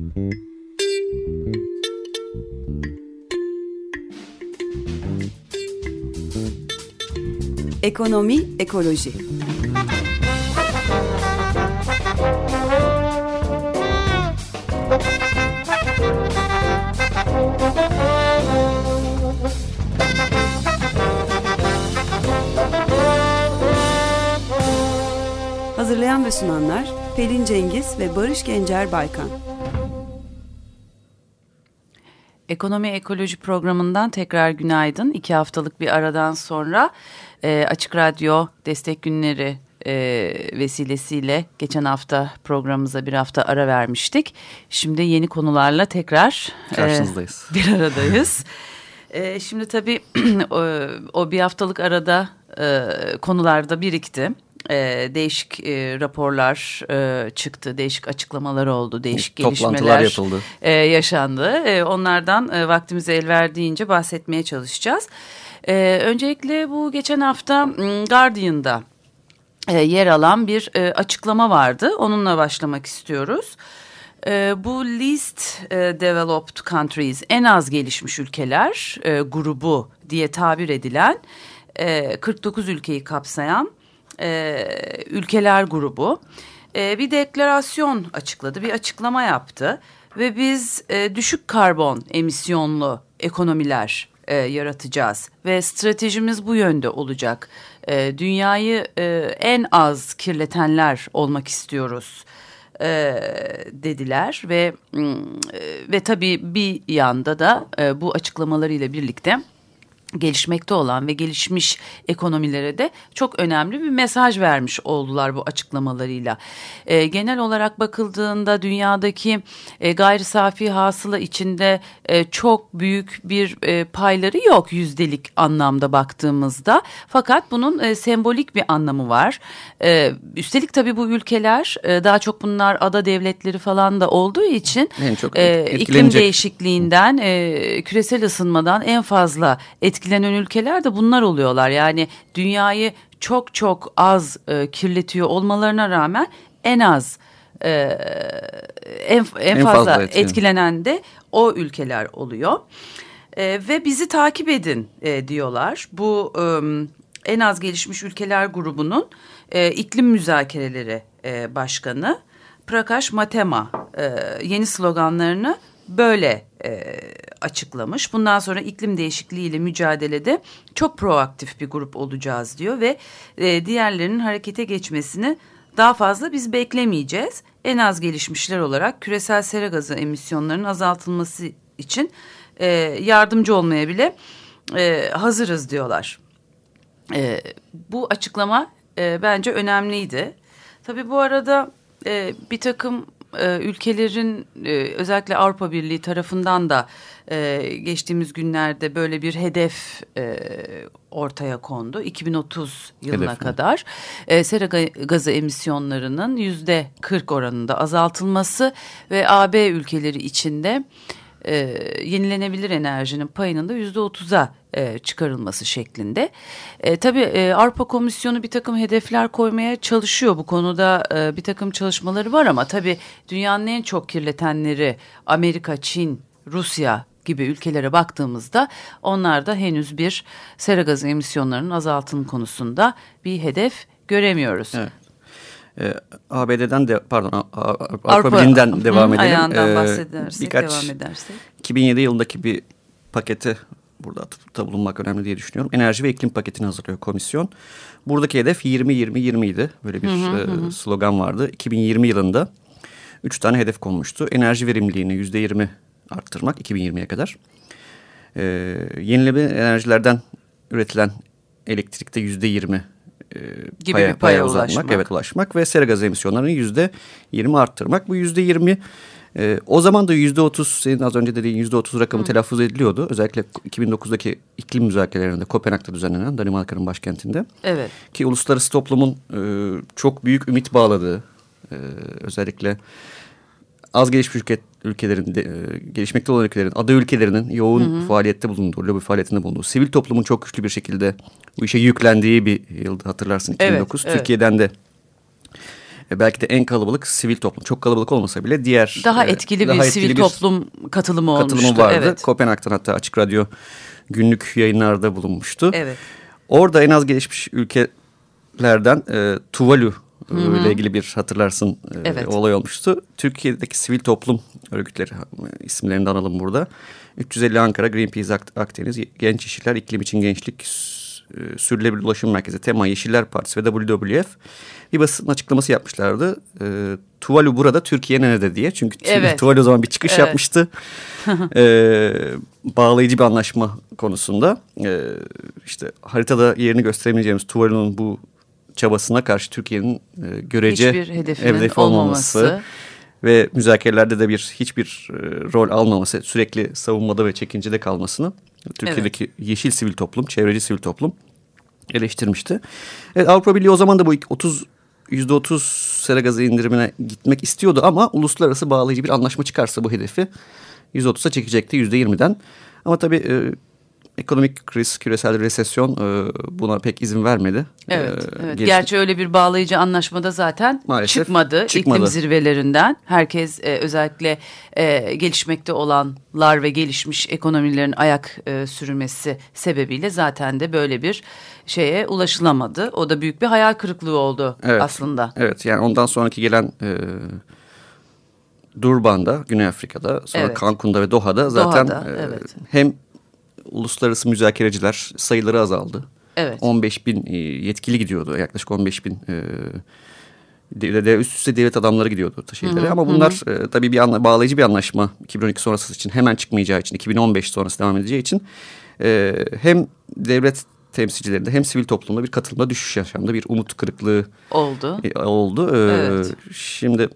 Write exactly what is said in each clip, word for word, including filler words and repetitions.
Ekonomi, ekoloji. Hazırlayan ve sunanlar Pelin Cengiz ve Barış Gencer Baykan. Ekonomi Ekoloji programından tekrar günaydın. İki haftalık bir aradan sonra e, Açık Radyo Destek Günleri e, vesilesiyle geçen hafta programımıza bir hafta ara vermiştik. Şimdi yeni konularla tekrar karşınızdayız. E, bir aradayız. e, şimdi tabii o, o bir haftalık arada e, konularda birikti. Ee, değişik e, raporlar e, çıktı, değişik açıklamalar oldu, değişik gelişmeler yapıldı. E, yaşandı. E, onlardan e, vaktimize el verdiğince bahsetmeye çalışacağız. E, öncelikle bu geçen hafta Guardian'da e, yer alan bir e, açıklama vardı. Onunla başlamak istiyoruz. E, bu Least e, Developed Countries, en az gelişmiş ülkeler e, grubu diye tabir edilen e, kırk dokuz ülkeyi kapsayan Ee, ülkeler grubu ee, bir deklarasyon açıkladı, bir açıklama yaptı ve biz e, düşük karbon emisyonlu ekonomiler e, yaratacağız ve stratejimiz bu yönde olacak. E, dünyayı e, en az kirletenler olmak istiyoruz e, dediler ve e, ve tabii bir yanda da e, bu açıklamalarıyla birlikte gelişmekte olan ve gelişmiş ekonomilere de çok önemli bir mesaj vermiş oldular bu açıklamalarıyla. E, genel olarak bakıldığında dünyadaki e, gayri safi hasıla içinde e, çok büyük bir e, payları yok yüzdelik anlamda baktığımızda. Fakat bunun e, sembolik bir anlamı var. E, üstelik tabii bu ülkeler e, daha çok bunlar ada devletleri falan da olduğu için e, iklim değişikliğinden, e, küresel ısınmadan en fazla etkilenen ülkeler de bunlar oluyorlar. Yani dünyayı çok çok az e, kirletiyor olmalarına rağmen en az e, en, en, en fazla, fazla etkilenen de o ülkeler oluyor. E, ve bizi takip edin e, diyorlar. Bu e, en az gelişmiş ülkeler grubunun e, iklim müzakereleri e, başkanı Prakash Matema e, yeni sloganlarını böyle e, açıklamış. Bundan sonra iklim değişikliğiyle mücadelede çok proaktif bir grup olacağız diyor ve e, diğerlerinin harekete geçmesini daha fazla biz beklemeyeceğiz. En az gelişmişler olarak küresel sera gazı emisyonlarının azaltılması için e, yardımcı olmaya bile e, hazırız diyorlar. E, bu açıklama e, bence önemliydi. Tabii bu arada e, bir takım Ee, ülkelerin e, özellikle Avrupa Birliği tarafından da e, geçtiğimiz günlerde böyle bir hedef e, ortaya kondu. iki bin otuz yılına hedef kadar e, sera gazı emisyonlarının yüzde kırk oranında azaltılması ve A B ülkeleri içinde e, yenilenebilir enerjinin payının da yüzde otuza e, çıkarılması şeklinde. E, tabii e, Avrupa Komisyonu bir takım hedefler koymaya çalışıyor. Bu konuda e, bir takım çalışmaları var ama tabii dünyanın en çok kirletenleri Amerika, Çin, Rusya gibi ülkelere baktığımızda onlar da henüz bir sera gazı emisyonlarının azaltım konusunda bir hedef göremiyoruz. Evet. Ee, A B D'den de pardon Avrupa, Avrupa Birliği'nden devam edelim. Ayağından bahsedersek, birkaç, devam edersek. iki bin yedi yılındaki bir paketi burada atıfta bulunmak önemli diye düşünüyorum. Enerji ve iklim paketini hazırlıyor komisyon. Buradaki hedef yirmi yirmi yirmi idi. Böyle bir hı hı, e, hı. slogan vardı. iki bin yirmi yılında üç tane hedef konmuştu. Enerji verimliliğini yüzde yirmi arttırmak iki bin yirmiye kadar. E, yenilenebilir enerjilerden üretilen elektrikte yüzde yirmi e, gibi paya, bir paya, paya uzanmak, ulaşmak. Evet ulaşmak ve sera gazı emisyonlarını yüzde yirmi arttırmak. Bu yüzde yirmi Ee, o zaman da yüzde otuz, senin az önce dediğin yüzde otuz rakamı Hı. telaffuz ediliyordu. Özellikle iki bin dokuzdaki iklim müzakerelerinde Kopenhag'da düzenlenen, Danimarka'nın başkentinde. Evet. Ki uluslararası toplumun e, çok büyük ümit bağladığı, e, özellikle az gelişmiş ülke, ülkelerin, de, e, gelişmekte olan ülkelerin, ada ülkelerinin yoğun hı hı. faaliyette bulunduğu, lobi faaliyetinde bulunduğu, sivil toplumun çok güçlü bir şekilde bu işe yüklendiği bir yıldı hatırlarsın iki bin dokuz. Evet, Türkiye'den evet. de E, belki de en kalabalık sivil toplum. Çok kalabalık olmasa bile diğer... Daha e, etkili daha bir etkili sivil bir toplum katılımı olmuştu. Katılımı vardı. Evet. Kopenhag'dan hatta Açık Radyo günlük yayınlarda bulunmuştu. Evet. Orada en az gelişmiş ülkelerden e, Tuvalu Hı-hı. ile ilgili bir hatırlarsın e, evet. olay olmuştu. Türkiye'deki sivil toplum örgütleri isimlerini de analım burada. üç yüz elli Ankara, Greenpeace Akdeniz, Genç İşçiler, İklim İçin Gençlik, Sürdürülebilir Ulaşım Merkezi, Tema, Yeşiller Partisi ve W W F bir basın açıklaması yapmışlardı. E, Tuvalu burada, Türkiye nerede diye. Çünkü evet. Tuvalu o zaman bir çıkış evet. yapmıştı. e, bağlayıcı bir anlaşma konusunda. E, işte haritada yerini gösteremeyeceğimiz Tuvalu'nun bu çabasına karşı Türkiye'nin e, görece hedefi olmaması, olmaması ve müzakerelerde de bir hiçbir e, rol almaması, sürekli savunmada ve çekincede kalmasını Türkiye'deki evet. yeşil sivil toplum, çevreci sivil toplum eleştirmişti. Evet, Avrupa Birliği o zaman da bu otuz yüzde otuz sera gazı indirimine gitmek istiyordu ama uluslararası bağlayıcı bir anlaşma çıkarsa bu hedefi yüzde otuza çekecekti yüzde yirmiden. Ama tabii e, ekonomik kriz, küresel resesyon e, buna pek izin vermedi. Evet, ee, evet. Gerçi öyle bir bağlayıcı anlaşmada zaten çıkmadı. çıkmadı. İklim zirvelerinden herkes e, özellikle e, gelişmekte olanlar ve gelişmiş ekonomilerin ayak e, sürmesi sebebiyle zaten de böyle bir şeye ulaşılamadı. O da büyük bir hayal kırıklığı oldu evet, aslında. Evet, yani ondan sonraki gelen e, Durban'da, Güney Afrika'da, sonra evet. Cancun'da ve Doha'da zaten Doha'da, e, evet. hem uluslararası müzakereciler sayıları azaldı. Evet. on beş bin yetkili gidiyordu. Yaklaşık on beş bin e, üst üste devlet adamları gidiyordu şeylere. Hı hı, Ama bunlar hı. E, tabii bir anla, bağlayıcı bir anlaşma iki bin on iki sonrası için hemen çıkmayacağı için, iki bin on beş sonrası devam edeceği için e, hem devlet temsilcilerinde hem sivil toplumda bir katılımda düşüş yaşandı. Bir umut kırıklığı oldu. E, oldu. E, evet. Şimdi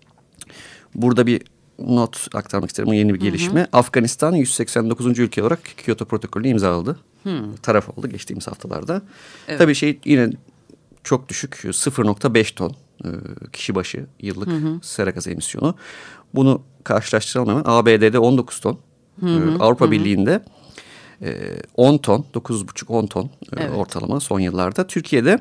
burada bir not aktarmak isterim. Yeni bir gelişme. Hı hı. Afganistan yüz seksen dokuzuncu ülke olarak Kyoto protokolünü imzaladı. Hı. Taraf oldu geçtiğimiz haftalarda. Evet. Tabii şey yine çok düşük, sıfır nokta beş ton e, kişi başı yıllık hı hı. sera gazı emisyonu. Bunu karşılaştıralım hemen. A B D'de on dokuz ton. Hı hı. E, Avrupa hı hı. Birliği'nde e, on ton, dokuz buçuk on ton e, evet. ortalama son yıllarda. Türkiye'de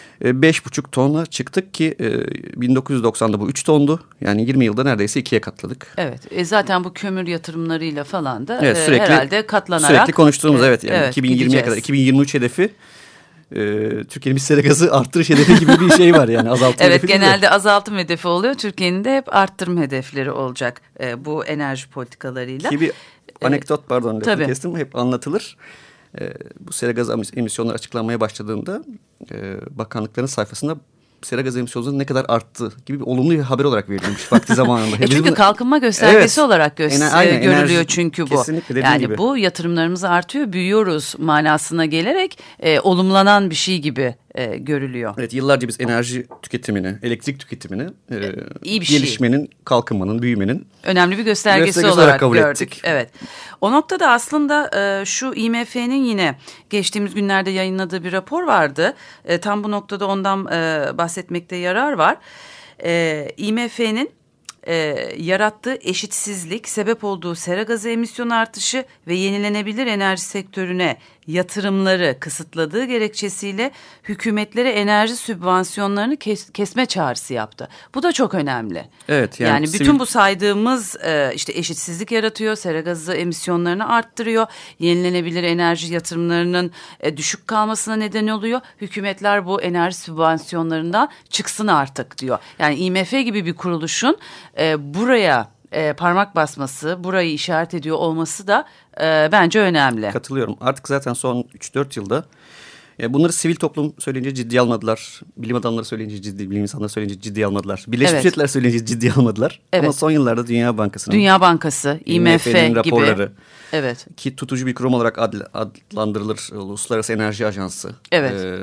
beş buçuk tona çıktık ki bin dokuz yüz doksan'da bu üç tondu. Yani yirmi yılda neredeyse ikiye katladık. Evet. E zaten bu kömür yatırımlarıyla falan da evet, sürekli, herhalde katlanarak. Sürekli konuştuğumuz evet. Yani evet iki bin yirmiye kadar iki bin yirmi üç hedefi e, Türkiye'nin bir sera gazı arttırış hedefi gibi bir şey var yani. Azaltım evet hedefi genelde de. azaltım hedefi oluyor. Türkiye'nin de hep arttırım hedefleri olacak e, bu enerji politikalarıyla. Ki bir anekdot pardon lafı kestim hep anlatılır. Ee, bu sera gazı emisyonları açıklanmaya başladığında e, bakanlıkların sayfasında sera gazı emisyonlarının ne kadar arttı gibi bir olumlu bir haber olarak verilmiş vakti zamanında. e çünkü bunu... kalkınma göstergesi evet. olarak göster Ener, aynen, görülüyor enerji, çünkü bu. Yani gibi. Bu yatırımlarımız artıyor, büyüyoruz manasına gelerek e, olumlanan bir şey gibi e, görülüyor. Evet, yıllarca biz enerji tüketimini, elektrik tüketimini e, iyi bir gelişmenin, şey. kalkınmanın, büyümenin önemli bir göstergesi, göstergesi olarak, olarak kabul gördük. Ettik. Evet. O noktada aslında e, şu I M F'nin yine geçtiğimiz günlerde yayınladığı bir rapor vardı. E, tam bu noktada ondan e, bahsetmekte yarar var. E, I M F'nin e, yarattığı eşitsizlik, sebep olduğu sera gazı emisyonu artışı ve yenilenebilir enerji sektörüne yatırımları kısıtladığı gerekçesiyle hükümetlere enerji sübvansiyonlarını kes, kesme çağrısı yaptı. Bu da çok önemli. Evet. Yani, yani bütün sivil... bu saydığımız e, işte eşitsizlik yaratıyor, sera gazı emisyonlarını arttırıyor, yenilenebilir enerji yatırımlarının e, düşük kalmasına neden oluyor. Hükümetler bu enerji sübvansiyonlarından çıksın artık diyor. Yani I M F gibi bir kuruluşun e, buraya e, parmak basması, burayı işaret ediyor olması da e, bence önemli. Katılıyorum. Artık zaten son üç dört yılda e, bunları sivil toplum söyleyince ciddiye almadılar. Bilim adamları söyleyince ciddi, bilim insanları söyleyince ciddiye almadılar. Birleşmiş evet. Milletler söyleyince ciddiye almadılar. Evet. Ama son yıllarda Dünya Bankası'nın, Dünya Bankası, I M F gibi raporları, evet. ki tutucu bir kurum olarak adl, adlandırılır Uluslararası Enerji Ajansı. Evet. E,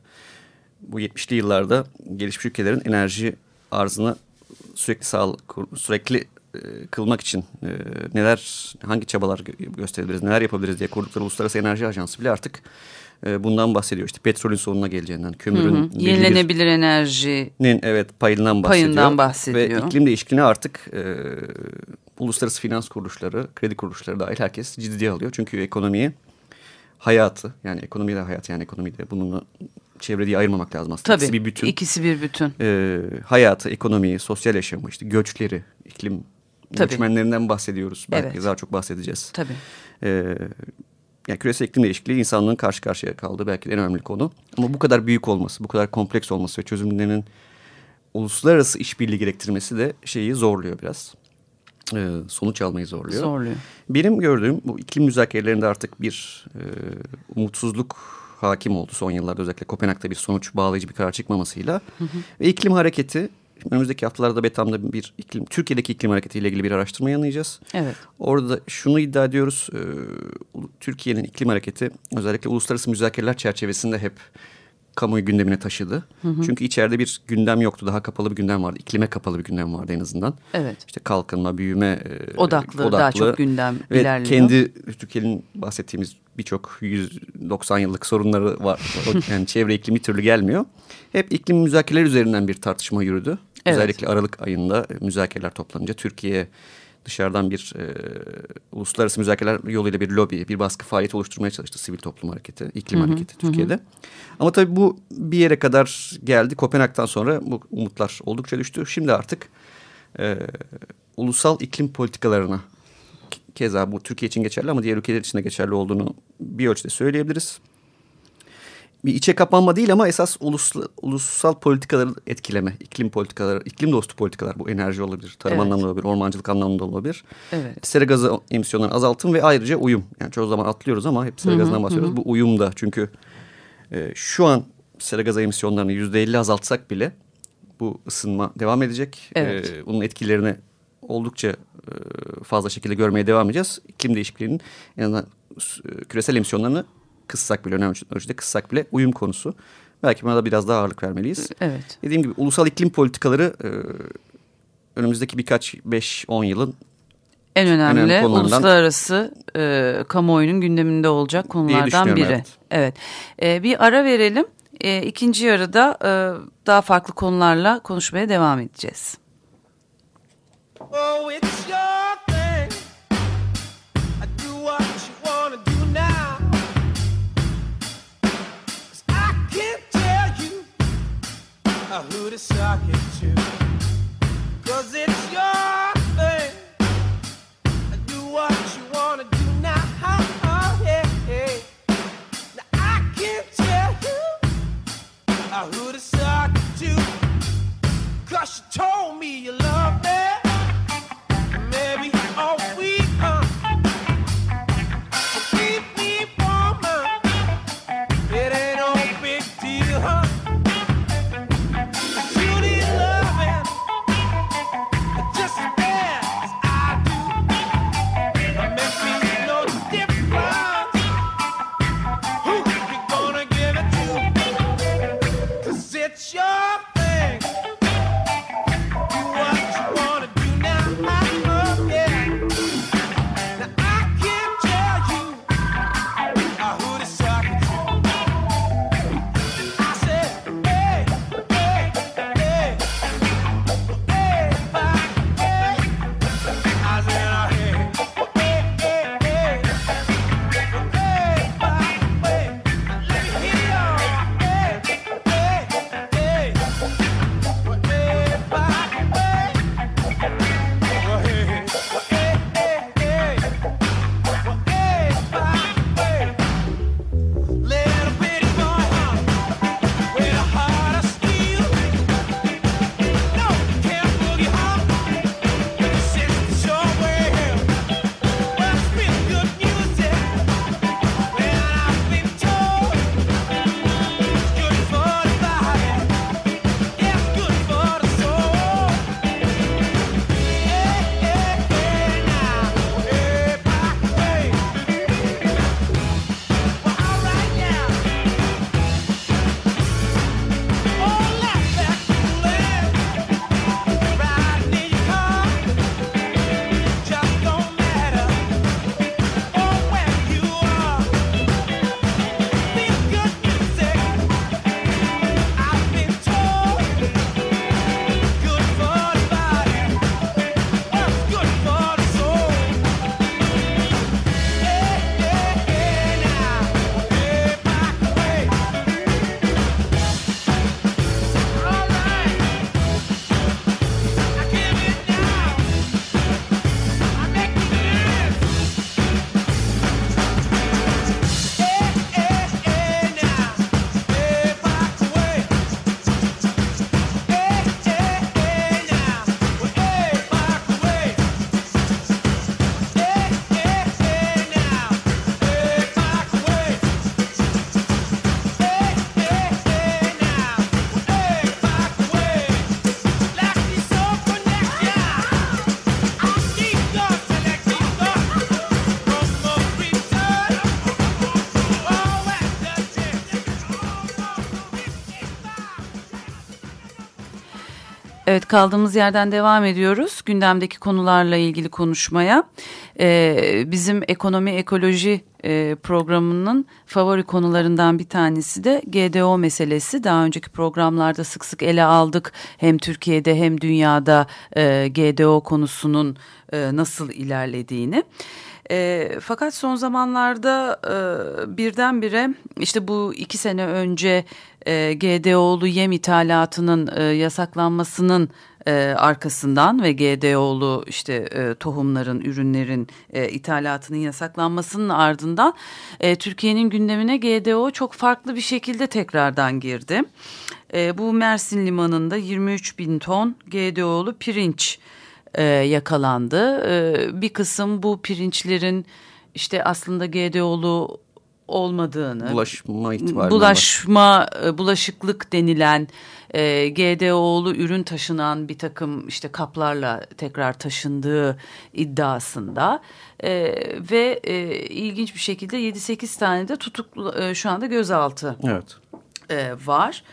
bu yetmişli yıllarda gelişmiş ülkelerin enerji arzını sürekli sağ, sürekli e, kılmak için e, neler, hangi çabalar gö- gösterebiliriz, neler yapabiliriz diye kurdukları Uluslararası Enerji Ajansı bile artık e, bundan bahsediyor. İşte petrolün sonuna geleceğinden, kömürün, hı hı. yenilenebilir enerjinin evet payından bahsediyor. Payından bahsediyor. Ve iklim değişikliğini artık e, uluslararası finans kuruluşları, kredi kuruluşları dahil herkes ciddiye alıyor. Çünkü ekonomiyi, hayatı, yani ekonomiyle hayat, yani ekonomide bununla çevre diye ayırmamak lazım aslında. Tabii, İkisi bir bütün. İkisi bir bütün. E, hayatı, ekonomiyi, sosyal yaşamı, işte göçleri, iklim Tabii. göçmenlerinden bahsediyoruz. Belki evet. daha çok bahsedeceğiz. Tabii. E, yani küresel iklim değişikliği insanlığın karşı karşıya kaldığı belki de en önemli konu. Ama bu kadar büyük olması, bu kadar kompleks olması ve çözümlerinin uluslararası işbirliği gerektirmesi de şeyi zorluyor biraz. Ee, sonuç almayı zorluyor. Zorluyor. Benim gördüğüm bu iklim müzakerelerinde artık bir e, umutsuzluk hakim oldu son yıllarda. Özellikle Kopenhag'da bir sonuç bağlayıcı bir karar çıkmamasıyla. Hı hı. Ve iklim hareketi, önümüzdeki haftalarda BETAM'da bir iklim, Türkiye'deki iklim hareketiyle ilgili bir araştırma yayınlayacağız. Evet. Orada şunu iddia ediyoruz. E, Türkiye'nin iklim hareketi özellikle uluslararası müzakereler çerçevesinde hep kamuoyu gündemine taşıdı. Hı hı. Çünkü içeride bir gündem yoktu. Daha kapalı bir gündem vardı. İklime kapalı bir gündem vardı en azından. Evet. İşte kalkınma, büyüme odaklı, odaklı daha çok gündem ve ilerliyor. Kendi Türkiye'nin bahsettiğimiz birçok yüz doksan yıllık sorunları var. Yani çevre iklimi bir türlü gelmiyor. Hep iklim müzakereleri üzerinden bir tartışma yürüdü. Evet. Özellikle Aralık ayında müzakereler toplanınca Türkiye dışarıdan bir e, uluslararası müzakereler yoluyla bir lobi, bir baskı faaliyeti oluşturmaya çalıştı sivil toplum hareketi, iklim hı hı, hareketi Türkiye'de. Hı. Ama tabii bu bir yere kadar geldi. Kopenhag'dan sonra bu umutlar oldukça düştü. Şimdi artık e, ulusal iklim politikalarına, keza bu Türkiye için geçerli ama diğer ülkeler için de geçerli olduğunu bir ölçüde söyleyebiliriz. Bir içe kapanma değil ama esas ulusal, ulusal politikaları etkileme, iklim politikaları, iklim dostu politikalar, bu enerji olabilir, tarım evet. anlamında olabilir, ormancılık anlamında olabilir. Evet. Sera gazı emisyonlarını azaltım ve ayrıca uyum. Yani çoğu zaman atlıyoruz ama hep sera gazından bahsediyoruz. Hı hı. Bu uyum da çünkü e, şu an sera gazı emisyonlarını yüzde elli azaltsak bile bu ısınma devam edecek. Evet. E, bunun etkilerini oldukça e, fazla şekilde görmeye devam edeceğiz. İklim değişikliğinin en azından e, küresel emisyonlarını kıssak bile, önemli ölçüde kıssak bile uyum konusu. Belki buna da biraz daha ağırlık vermeliyiz. Evet. Dediğim gibi ulusal iklim politikaları e, önümüzdeki birkaç beş on yılın en önemli, önemli uluslararası e, kamuoyunun gündeminde olacak konulardan biri. Evet. evet. E, bir ara verelim. E, ikinci yarıda e, daha farklı konularla konuşmaya devam edeceğiz. Oh, it's your thing. I do what you wanna do now. Who to suck it to, 'cause it's your thing. Do what you wanna do now, hey, hey. Now I can't tell you who to suck it to, 'cause you told me you love me, maybe all week, huh? So keep me warmer, it ain't no big deal, huh? Love Evet, kaldığımız yerden devam ediyoruz. Gündemdeki konularla ilgili konuşmaya. Ee, bizim ekonomi ekoloji e, programının favori konularından bir tanesi de G D O meselesi. Daha önceki programlarda sık sık ele aldık. Hem Türkiye'de hem dünyada e, G D O konusunun e, nasıl ilerlediğini. E, fakat son zamanlarda e, birdenbire işte bu iki sene önce e, G D O'lu yem ithalatının e, yasaklanmasının e, arkasından ve G D O'lu işte e, tohumların, ürünlerin e, ithalatının yasaklanmasının ardından e, Türkiye'nin gündemine G D O çok farklı bir şekilde tekrardan girdi. E, bu Mersin Limanı'nda yirmi üç bin ton G D O'lu pirinç E, yakalandı. E, bir kısım bu pirinçlerin işte aslında G D O'lu olmadığını, bulaşma ihtimali, bulaşma, e, bulaşıklık denilen e, G D O'lu ürün taşınan bir takım işte kaplarla tekrar taşındığı iddiasında e, ve e, ilginç bir şekilde yedi sekiz tane de tutuklu e, şu anda gözaltı evet. e, var.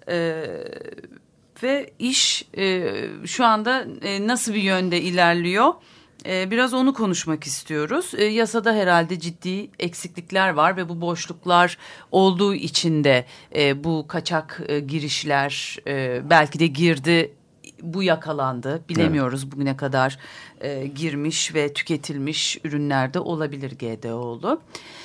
Evet. Ve iş e, şu anda e, nasıl bir yönde ilerliyor? E, biraz onu konuşmak istiyoruz. E, yasada herhalde ciddi eksiklikler var ve bu boşluklar olduğu için de e, bu kaçak e, girişler e, belki de girdi, bu yakalandı. Bilemiyoruz evet. Bugüne kadar e, girmiş ve tüketilmiş ürünlerde olabilir G D O'lu.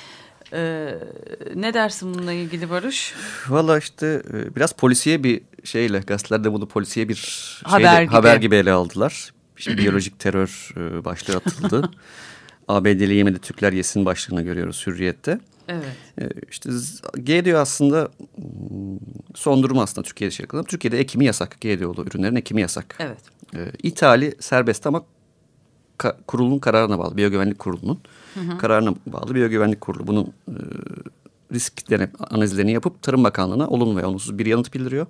Ee, ne dersin bununla ilgili Barış? Valla işte biraz polisiye bir şeyle, gazetelerde bunu polisiye bir haber, şeyle, gibi. haber gibi ele aldılar. İşte biyolojik terör başlığı atıldı. A B D'li yemedi Türkler yesin başlığını görüyoruz Hürriyet'te. Evet. İşte G D O aslında son durum aslında Türkiye'de şey yapalım. Türkiye'de ekimi yasak. G D O'lu ürünlerin ekimi yasak. Evet. İthali serbest ama ka- kurulun kararına bağlı. Biyogüvenlik Kurulu'nun hı hı. kararına bağlı. Biyogüvenlik Kurulu bunun e, risk denep analizlerini yapıp Tarım Bakanlığı'na olumlu veya olumsuz bir yanıt bildiriyor.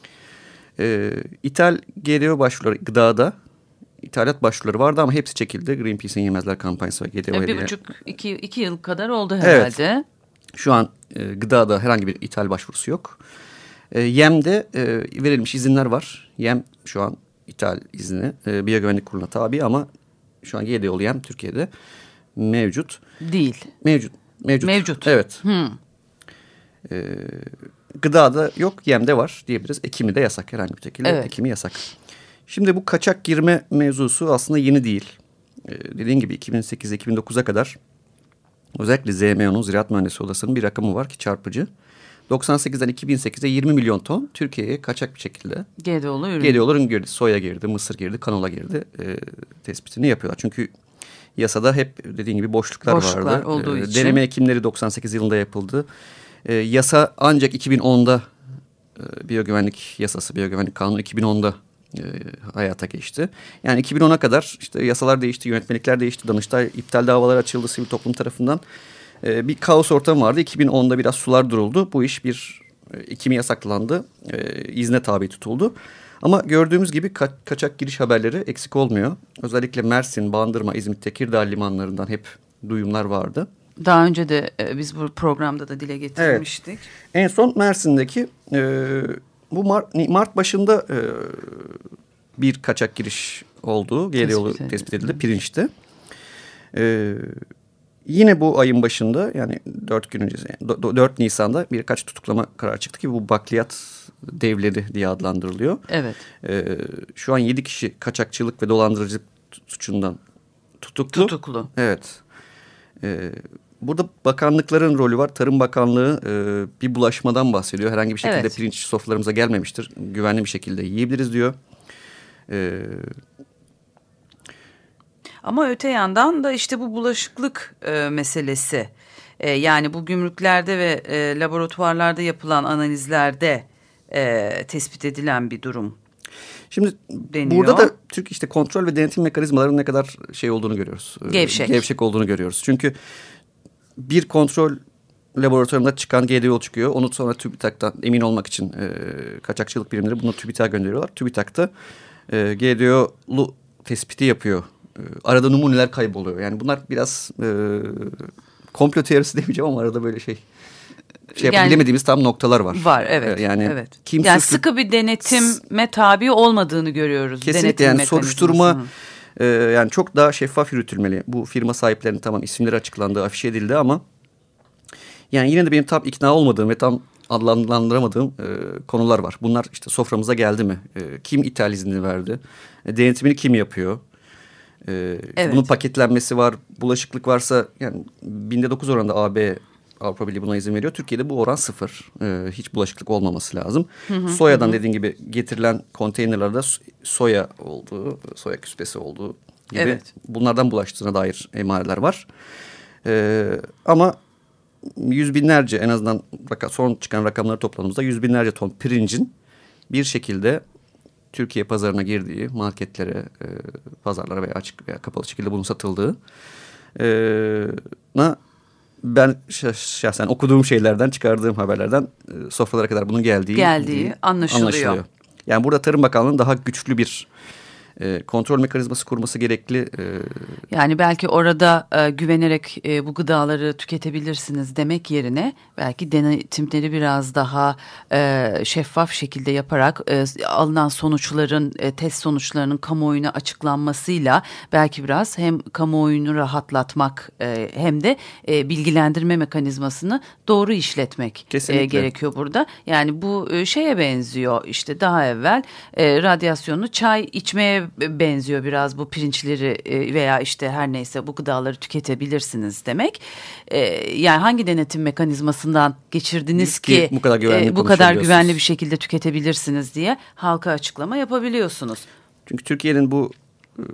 E, İthal G D O başvuruları gıdada ithalat başvuruları vardı ama hepsi çekildi. Greenpeace'in Yemezler kampanyası ve G D O. Bir buçuk, iki, iki yıl kadar oldu herhalde. Evet. Şu an e, gıdada herhangi bir ithal başvurusu yok. E, Yem'de e, verilmiş izinler var. Yem şu an ithal izni e, Biyogüvenlik Kurulu'na tabi ama şu an G D O'lu yem Türkiye'de mevcut. Değil. Mevcut. Mevcut. Mevcut. Evet. Hmm. E, gıdada yok, yemde var diyebiliriz. Ekimi de yasak, herhangi bir şekilde evet. ekimi yasak. Şimdi bu kaçak girme mevzusu aslında yeni değil. Ee, dediğin gibi iki bin sekiz iki bin dokuza kadar özellikle Z M O'nun Ziraat Mühendisliği Odası'nın bir rakamı var ki çarpıcı. doksan sekizden iki bin sekize yirmi milyon ton Türkiye'ye kaçak bir şekilde G D O'lu ürün. G D O'lu ürün girdi. Soya girdi, mısır girdi, kanola girdi. E, tespitini yapıyorlar. Çünkü yasada hep dediğin gibi boşluklar, boşluklar vardı. Olduğu e, için. Deneme ekimleri doksan sekiz yılında yapıldı. E, yasa ancak iki bin onda e, biyogüvenlik yasası, biyogüvenlik kanunu iki bin onda e, hayata geçti. Yani iki bin ona kadar işte yasalar değişti, yönetmelikler değişti, Danıştay iptal davalar açıldı sivil toplum tarafından. E, bir kaos ortamı vardı. iki bin onda biraz sular duruldu. Bu iş bir e, ekimi yasaklandı. E, izne tabi tutuldu. Ama gördüğümüz gibi ka- kaçak giriş haberleri eksik olmuyor. Özellikle Mersin, Bandırma, İzmit, Tekirdağ limanlarından hep duyumlar vardı. Daha önce de e, biz bu programda da dile getirmiştik. Evet. En son Mersin'deki e, bu Mart, Mart başında e, bir kaçak giriş olduğu G D O'lu tespit edildi pirinçte. E, yine bu ayın başında yani dört gün önce yani dört Nisan'da birkaç tutuklama kararı çıktı ki bu bakliyat devleri diye adlandırılıyor. Evet. E, şu an yedi kişi kaçakçılık ve dolandırıcılık suçundan tutuklu. Tutuklu. Evet. Evet. Burada bakanlıkların rolü var. Tarım Bakanlığı e, bir bulaşmadan bahsediyor. Herhangi bir şekilde evet. pirinç sofralarımıza gelmemiştir. Güvenli bir şekilde yiyebiliriz diyor. E, Ama öte yandan da işte bu bulaşıklık e, meselesi. E, yani bu gümrüklerde ve e, laboratuvarlarda yapılan analizlerde e, tespit edilen bir durum. Şimdi deniyor. Burada da Türk işte kontrol ve denetim mekanizmalarının ne kadar şey olduğunu görüyoruz. Gevşek. Gevşek olduğunu görüyoruz. Çünkü bir kontrol laboratuvarında çıkan G D O çıkıyor. Onu sonra TÜBİTAK'tan emin olmak için e, kaçakçılık birimleri bunu TÜBİTAK'a gönderiyorlar. TÜBİTAK'ta e, G D O'lu tespiti yapıyor. E, arada numuneler kayboluyor. Yani bunlar biraz e, komplo teorisi demeyeceğim ama arada böyle şey şey yani, bilemediğimiz tam noktalar var. Var evet. Yani, evet. Kim yani suçlu, sıkı bir denetime tabi olmadığını görüyoruz. Kesinlikle yani soruşturma e, yani çok daha şeffaf yürütülmeli. Bu firma sahiplerinin tamam isimleri açıklandı, afişe edildi ama yani yine de benim tam ikna olmadığım ve tam adlandıramadığım e, konular var. Bunlar işte soframıza geldi mi? E, kim ithal izni verdi? E, denetimini kim yapıyor? E, evet. Bunun paketlenmesi var. Bulaşıklık varsa yani binde dokuz oranında A B Avrupa Birliği buna izin veriyor. Türkiye'de bu oran sıfır. E, hiç bulaşıklık olmaması lazım. Hı hı, Soyadan hı. dediğin gibi getirilen konteynerlerde soya olduğu, soya küspesi olduğu gibi evet. bunlardan bulaştığına dair emareler var. E, ama yüz binlerce en azından son çıkan rakamları topladığımızda yüz binlerce ton pirincin bir şekilde Türkiye pazarına girdiği, marketlere, e, pazarlara veya açık veya kapalı şekilde bunun satıldığı e, na ben şahsen okuduğum şeylerden, çıkardığım haberlerden e, sofralara kadar bunun geldiği, geldiği anlaşılıyor. anlaşılıyor. Yani burada Tarım Bakanlığı'nın daha güçlü bir E, kontrol mekanizması kurması gerekli. E, yani belki orada e, güvenerek e, bu gıdaları tüketebilirsiniz demek yerine belki denetimleri biraz daha e, şeffaf şekilde yaparak e, alınan sonuçların, e, test sonuçlarının kamuoyuna açıklanmasıyla belki biraz hem kamuoyunu rahatlatmak e, hem de e, bilgilendirme mekanizmasını doğru işletmek e, gerekiyor burada. Yani bu e, şeye benziyor işte daha evvel e, radyasyonlu çay içmeye benziyor biraz bu pirinçleri veya işte her neyse bu gıdaları tüketebilirsiniz demek. Yani hangi denetim mekanizmasından geçirdiniz ki, ki bu kadar güvenli, bu kadar güvenli bir şekilde tüketebilirsiniz diye halka açıklama yapabiliyorsunuz. Çünkü Türkiye'nin bu e,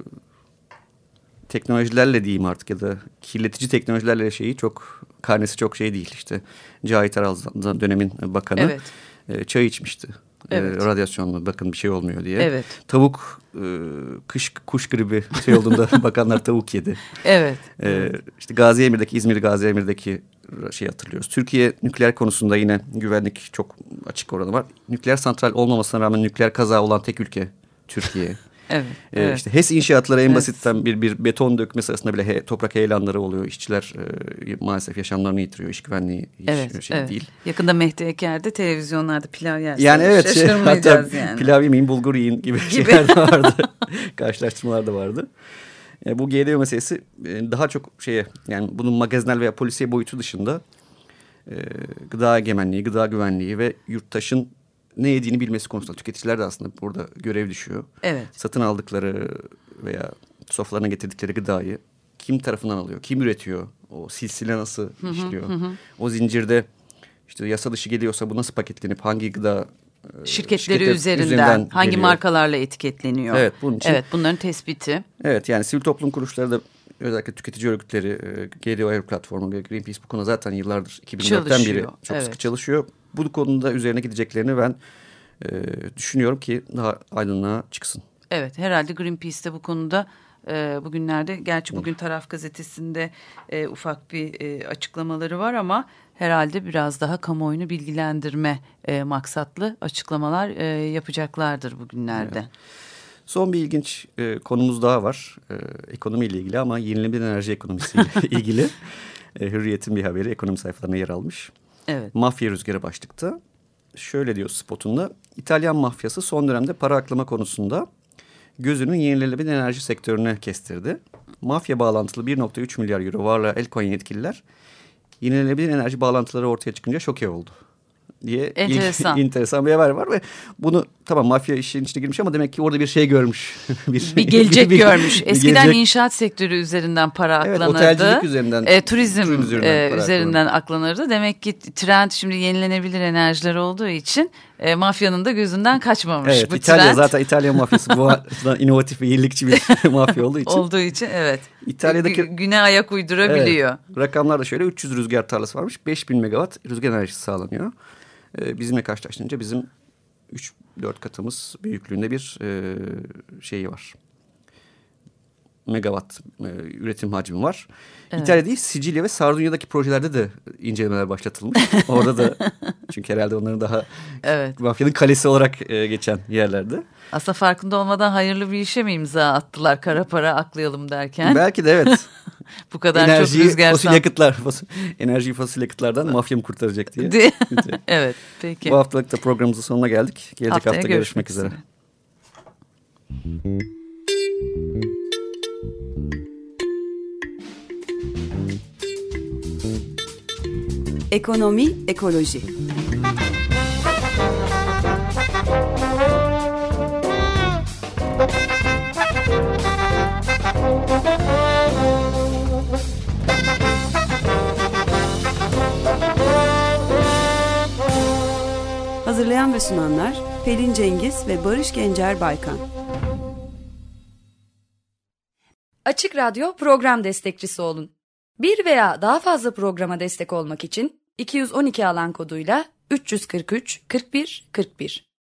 teknolojilerle diyeyim artık ya da kirletici teknolojilerle şeyi çok karnesi çok şey değil işte. Cahit Aral dönemin bakanı evet. e, çay içmişti. Evet. E, radyasyonlu bakın bir şey olmuyor diye. Evet. Tavuk e, kış kuş gribi şey olduğunda bakanlar tavuk yedi. Evet. E, işte Gazi Emir'deki İzmir Gazi Emir'deki şeyi hatırlıyoruz. Türkiye nükleer konusunda yine güvenlik çok açık oranı var. Nükleer santral olmamasına rağmen nükleer kaza olan tek ülke Türkiye. Evet, ee, evet. İşte HES inşaatları en evet. basitten bir bir beton dökme sırasında bile he, toprak heyelanları oluyor. İşçiler e, maalesef yaşamlarını yitiriyor. İş güvenliği hiç evet, şey evet. değil. Yakında Mehdi Eker'de televizyonlarda pilav yerse yani evet, şaşırmayacağız şey, yani. Pilav yemeyin bulgur yiyin gibi, gibi. şeyler de vardı. Karşılaştırmalar da vardı. Yani bu G D O meselesi daha çok şeye yani bunun magazinel veya polisiye boyutu dışında e, gıda egemenliği, gıda güvenliği ve yurttaşın ne yediğini bilmesi konusunda tüketiciler de aslında burada görev düşüyor. Evet. Satın aldıkları veya sofralarına getirdikleri gıdayı kim tarafından alıyor, kim üretiyor, o silsile nasıl hı hı, işliyor, hı. o zincirde işte yasa dışı geliyorsa bu nasıl paketlenip hangi gıda şirketleri şirketler üzerinden, üzerinden hangi geliyor. Markalarla etiketleniyor. Evet, bunun için. Evet, bunların tespiti. Evet, yani sivil toplum kuruluşları da özellikle tüketici örgütleri, G D O Air platformu ve Greenpeace bu konuda zaten yıllardır iki bin dörtten beri çok evet. sıkı çalışıyor. Bu konuda üzerine gideceklerini ben e, düşünüyorum ki daha aydınlığa çıksın. Evet, herhalde Greenpeace de bu konuda e, bugünlerde, gerçi bugün Taraf Gazetesi'nde e, ufak bir e, açıklamaları var ama herhalde biraz daha kamuoyunu bilgilendirme e, maksatlı açıklamalar e, yapacaklardır bugünlerde. Evet. Son bir ilginç e, konumuz daha var. E, ekonomiyle ilgili ama yenilenebilir enerji ekonomisiyle ilgili. E, Hürriyet'in bir haberi ekonomi sayfalarına yer almış. Evet. Mafya rüzgarı başlıkta. Şöyle diyor spotunda. İtalyan mafyası son dönemde para aklama konusunda gözünün yenilenebilir enerji sektörüne kestirdi. Mafya bağlantılı bir nokta üç milyar euro varlığa el koyan yetkililer yenilenebilir enerji bağlantıları ortaya çıkınca şoke oldu diye enteresan. ilk, enteresan bir haber var ve bunu tamam mafya işin içine girmiş ama demek ki orada bir şey görmüş. bir, bir gelecek bir, görmüş. Eskiden gelecek. İnşaat sektörü üzerinden para evet, aklanırdı. Otelcilik üzerinden. E, turizm, turizm üzerinden, e, üzerinden aklanırdı. Demek ki trend şimdi yenilenebilir enerjiler olduğu için e, mafyanın da gözünden kaçmamış evet, bu İtalya, trend. Zaten İtalyan mafyası bu açıdan inovatif ve yenilikçi bir mafya olduğu için. Olduğu için evet. İtalya'daki güne ayak uydurabiliyor. Evet, rakamlar da şöyle üç yüz rüzgar tarlası varmış. beş bin megawatt rüzgar enerjisi sağlanıyor. Ee, bizimle karşılaştırınca bizim üç dört katımız büyüklüğünde bir e, şeyi var. Megawatt e, üretim hacmi var. Evet. İtalya değil, Sicilya ve Sardunya'daki projelerde de incelemeler başlatılmış. Orada da çünkü herhalde onların daha evet. mafyanın kalesi olarak e, geçen yerlerde. Aslında farkında olmadan hayırlı bir işe mi imza attılar kara para aklayalım derken? Belki de evet. Bu kadar enerjiyi, çok rüzgar. Fosil yakıtlar, fosil, enerjiyi fosil yakıtlardan mafya mı kurtaracak diye. Evet, peki. Bu haftalık da programımızın sonuna geldik. Gelecek Haftaya hafta görüşmek, görüşmek üzere. Ekonomi, ekoloji. Hazırlayan ve sunanlar Pelin Cengiz ve Barış Gencer Baykan. Açık Radyo program destekçisi olun. Bir veya daha fazla programa destek olmak için iki yüz on iki alan koduyla üç yüz kırk üç kırk bir kırk bir